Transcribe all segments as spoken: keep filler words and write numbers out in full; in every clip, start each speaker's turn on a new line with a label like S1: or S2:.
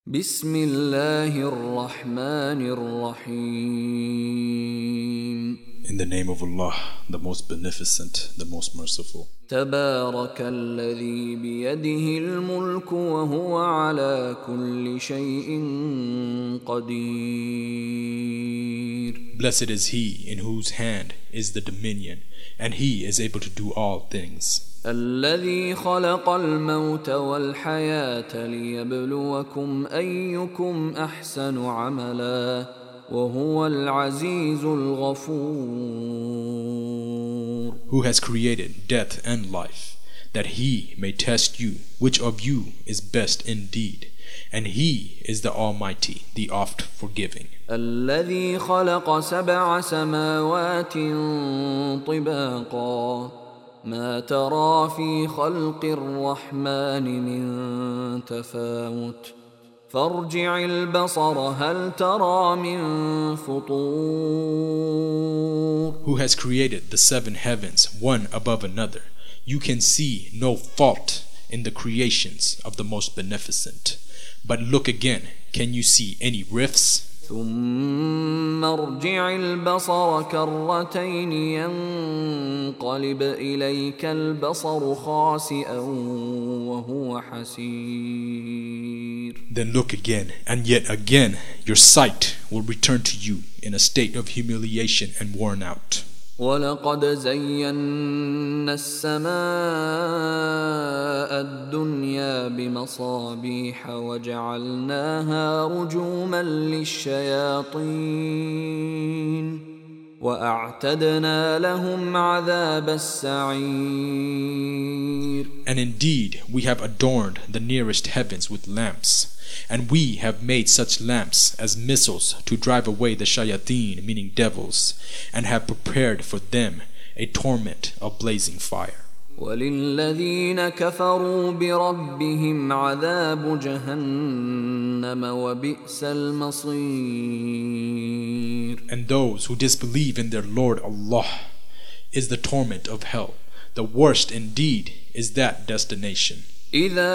S1: بسم الله الرحمن الرحيم.
S2: In the name of Allah, the most beneficent, the most merciful.
S1: تبارك الذي بيده الملك وهو على كل شيء قدير.
S2: Blessed is he in whose hand is the dominion, and he is able to do all things.
S1: الذي خلق الموت والحياة ليبلوكم أيكم أحسن عملا وهو العزيز الغفور.
S2: Who has created death and life, that he may test you, which of you is best indeed, and he is the Almighty, the oft forgiving.
S1: الذي خلق سبع سماوات طباقا ما ترى في خلق الرحمن من تفاوت فارجع البصر هل ترى من فطور.
S2: Who has created the seven heavens one above another? You can see no fault in the creations of the most beneficent. But look again, can you see any rifts?
S1: ثم ارجع البصر كرتين ينقلب إليك البصر خاسئا وهو حسير.
S2: Then look again, and yet again your sight will return to you in a state of humiliation and worn out.
S1: ولقد زينا السماء الدنيا بمصابيح وجعلناها رجوما للشياطين وأعتدنا لهم عذاب السعير.
S2: And indeed we have adorned the nearest heavens with lamps, and we have made such lamps as missiles to drive away the shayateen, meaning devils, and have prepared for them a torment of blazing fire.
S1: وللذين كفروا بربهم عذاب جهنم وبئس المصير.
S2: And those who disbelieve in their Lord Allah is the torment of hell. The worst indeed is that destination.
S1: إذا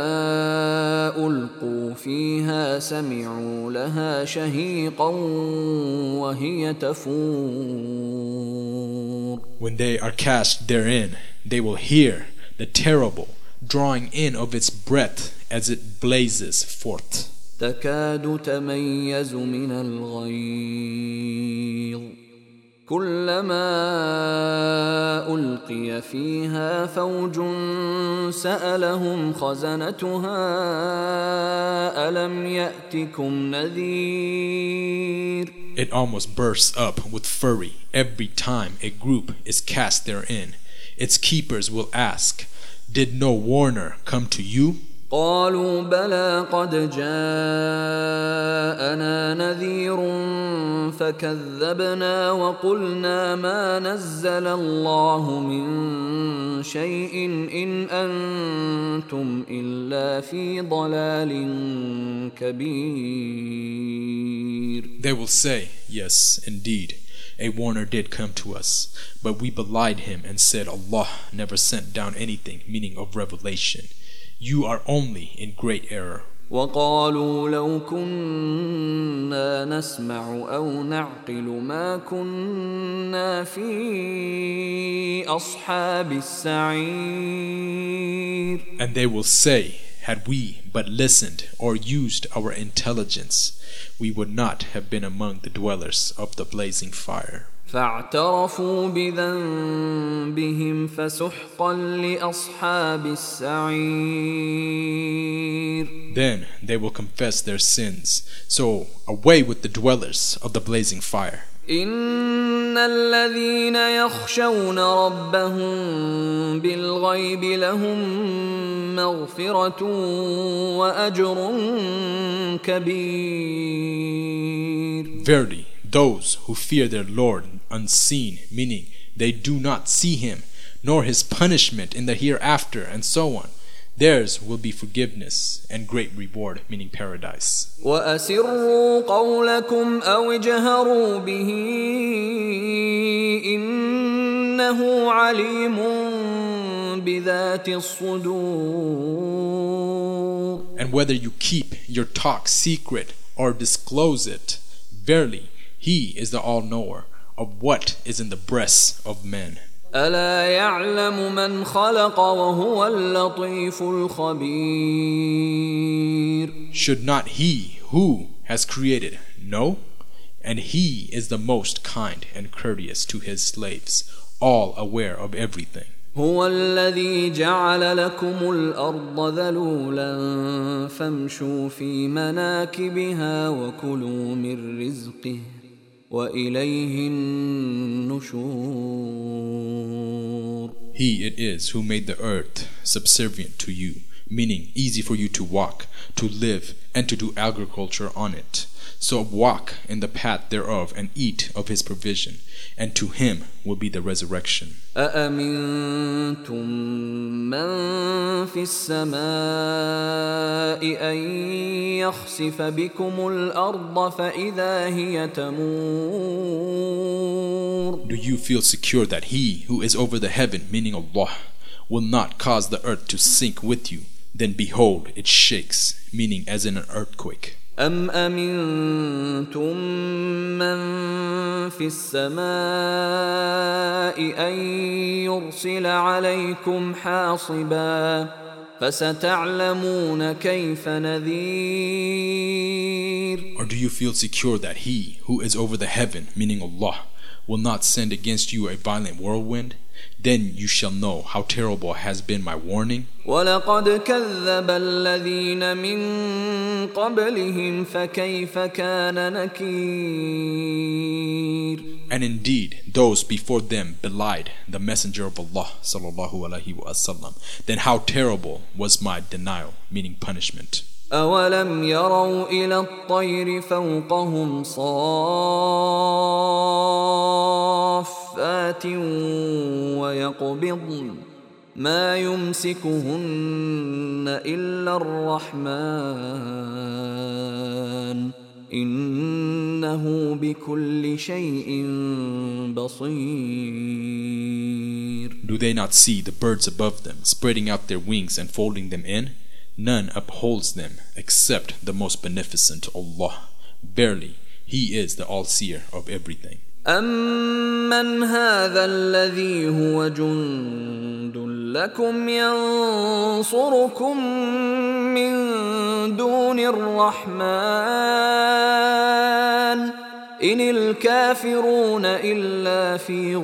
S1: ألقوا فيها سمعوا لها شهيقا وهي تفور.
S2: When they are cast therein, they will hear the terrible drawing in of its breath as it blazes forth.
S1: تكاد تميز من الغيظ كلما ألقي فيها فوج سألهم خزنتها ألم يأتكم نذير.
S2: It almost bursts up with fury every time a group is cast therein. Its keepers will ask, did no warner come to you?
S1: قالوا بلى قد جاءنا نذير فكذبنا وقلنا ما نزل الله من شيء إن أنتم إلا في ضلال كبير.
S2: They will say, yes, indeed, a warner did come to us, but we belied him and said Allah never sent down anything, meaning of revelation. You are only in great error.
S1: وقالوا لو كنا نسمع أو نعقل ما كنا في أصحاب السعير.
S2: And they will say, had we but listened or used our intelligence, we would not have been among the dwellers of the blazing fire.
S1: فاعترفوا بذنبهم فسحقا لأصحاب السعير.
S2: Then they will confess their sins, so away with the dwellers of the blazing fire.
S1: إن الذين يخشون ربهم بالغيب لهم مغفرة وأجر كبير.
S2: Verily, those who fear their Lord unseen, meaning they do not see him, nor his punishment in the hereafter, and so on, theirs will be forgiveness and great reward, meaning paradise.
S1: وأسروا قولكم أو اجهروا به إنه عليم بذات الصدور.
S2: And whether you keep your talk secret or disclose it, verily, He is the all-knower of what is in the breasts of men.
S1: ألا يعلم من خلق وهو اللطيف الخبير.
S2: Should not He who has created know? And He is the most kind and courteous to His slaves, all aware of everything.
S1: هو الذي جعل لكم الأرض ذلولا فامشوا في مناكبها وكلوا من رزقه وإليه النشور.
S2: He it is who made the earth subservient to you, meaning easy for you to walk, to live, and to do agriculture on it. So walk in the path thereof and eat of His provision, and to Him will be the resurrection.
S1: أأمنتم من في السماء أن يخسف بكم الأرض فإذا هي تمور.
S2: Do you feel secure that He who is over the heaven, meaning Allah, will not cause the earth to sink with you? Then behold, it shakes, meaning as in an earthquake.
S1: أم أمنتم من في السماء أن يرسل عليكم حاصبا فستعلمون كيف نذير.
S2: Or do you feel secure that He who is over the heaven, meaning Allah, will not send against you a violent whirlwind? Then you shall know how terrible has been my warning.
S1: وَلَقَدْ كَذَّبَ الَّذِينَ مِن قَبْلِهِمْ فَكَيْفَ كَانَ نَكِيرٌ.
S2: And indeed, those before them belied the Messenger of Allah sallallahu alaihi wasallam. Then how terrible was my denial, meaning punishment.
S1: أَوَلَمْ يَرَوْا إِلَى الطَّيْرِ فَوْقَهُمْ صَافَّاتٍ وَيَقْبِضْنَ مَا يُمْسِكُهُنَّ إِلَّا الرَّحْمَنُ إِنَّهُ بِكُلِّ شَيْءٍ بَصِيرٌ.
S2: Do they not see the birds above them, spreading out their wings and folding them in? None upholds them except the most beneficent Allah. Verily, He is the all-seer of everything.
S1: أَمَّنْ هَذَا الَّذِي هُوَ جُندٌ لَكُمْ يَنصُرُكُم مِّن دُونِ الرَّحْمَنِ إِنِ الْكَافِرُونَ إِلَّا فِي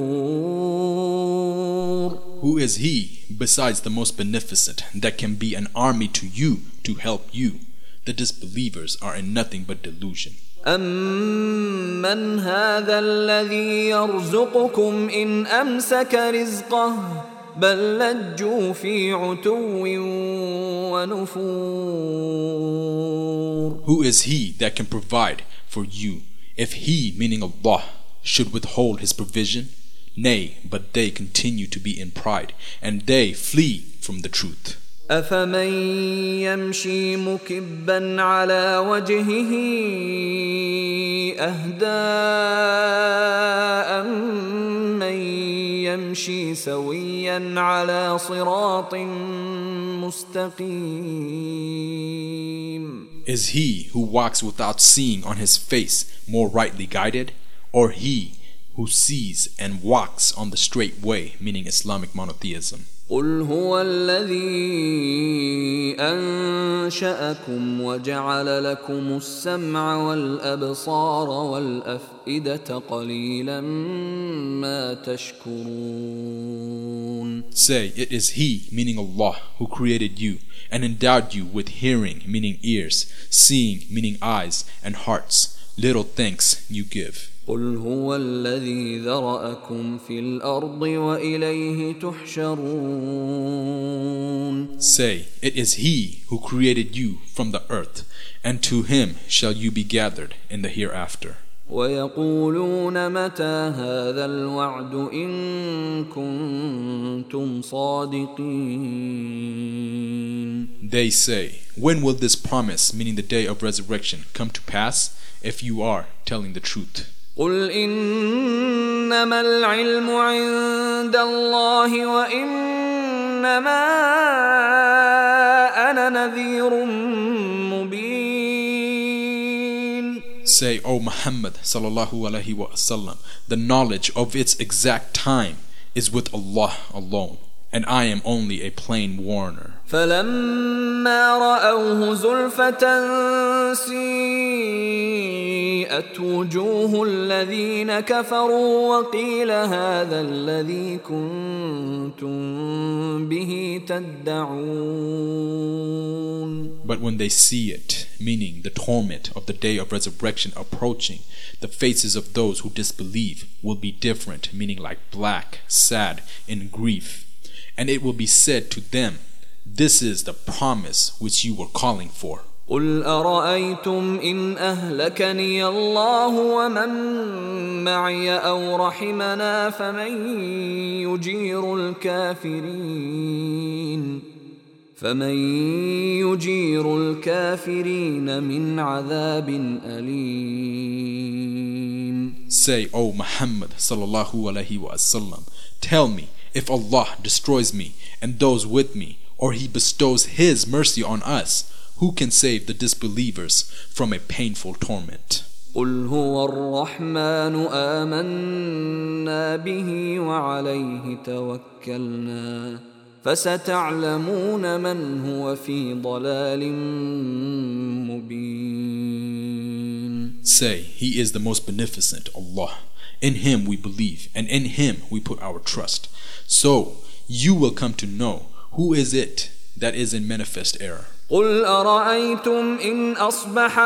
S1: غُرُورٍ.
S2: Who is He besides the most beneficent that can be an army to you to help you? The disbelievers are in nothing but delusion.
S1: أَمَّنْ هَذَا الَّذِي يَرْزُقُكُمْ إِنْ أَمْسَكَ رِزْقَهُ بَلْ لَجُّوا فِي عُتُوٍّ وَنُفُورٍ.
S2: Who is He that can provide for you if He, meaning Allah, should withhold His provision? Nay, but they continue to be in pride, and they flee from the truth.
S1: أَفَمَن يَمْشِي مُكِبًّا عَلَى وَجْهِهِ أَهْدَىٰ أَمَّن يَمْشِي سَوِيًّا عَلَى صِرَاطٍ مُسْتَقِيمٍ.
S2: Is he who walks without seeing on his face more rightly guided, or he who sees and walks on the straight way, meaning Islamic monotheism?
S1: قُلْ هُوَ الَّذِي أَنشَأَكُمْ وَجَعَلَ لَكُمُ السَّمْعَ وَالْأَبْصَارَ وَالْأَفْئِدَةَ قَلِيلًا مَا تَشْكُرُونَ.
S2: Say, it is He, meaning Allah, who created you and endowed you with hearing, meaning ears, seeing, meaning eyes, and hearts. Little thanks you give.
S1: قُلْ هُوَ الَّذِي ذَرَأَكُمْ فِي الْأَرْضِ وَإِلَيْهِ تُحْشَرُونَ.
S2: Say, it is He who created you from the earth, and to Him shall you be gathered in the hereafter.
S1: وَيَقُولُونَ مَتَى هَذَا الْوَعْدُ إِن كُنتُمْ صَادِقِينَ.
S2: They say, when will this promise, meaning the day of resurrection, come to pass, if you are telling the truth?
S1: قُلْ إِنَّمَا الْعِلْمُ عِندَ اللَّهِ وَإِنَّمَا أَنَا نذير مبين.
S2: Say, O Muhammad sallallahu alaihi wasallam, the knowledge of its exact time is with Allah alone, and I am only a plain warner.
S1: فلما رأوه زلفة سيئت وجوه الذين كفروا وقيل هذا الذي كنتم به تدعون.
S2: But when they see it, meaning the torment of the day of resurrection approaching, the faces of those who disbelieve will be different, meaning like black, sad, in grief. And it will be said to them, this is the promise which you were calling for.
S1: قل أرأيتم إن أهلكني الله ومن معي أو رحمنا فمن يجير الكافرين فمن يجير الكافرين من عذاب أليم.
S2: Say, O Muhammad sallallahu alaihi wasallam, tell me, if Allah destroys me and those with me, or He bestows His mercy on us, who can save the disbelievers from a painful torment?
S1: قل هو الرحمن آمنا به وعليه توكلنا فستعلمون من هو في ضلال مبين.
S2: Say, He is the most beneficent, Allah. In Him we believe, and in Him we put our trust. So you will come to know who is it that is in manifest error.
S1: قل أرأيتم إن أصبح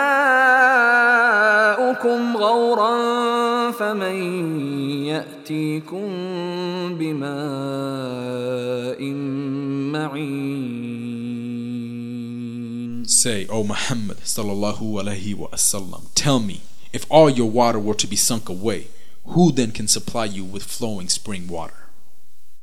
S1: ماؤكم غورا فمن يأتيكم بماء معين.
S2: Say, O Muhammad sallallahu alaihi wasallam, tell me, if all your water were to be sunk away, who then can supply you with flowing spring water?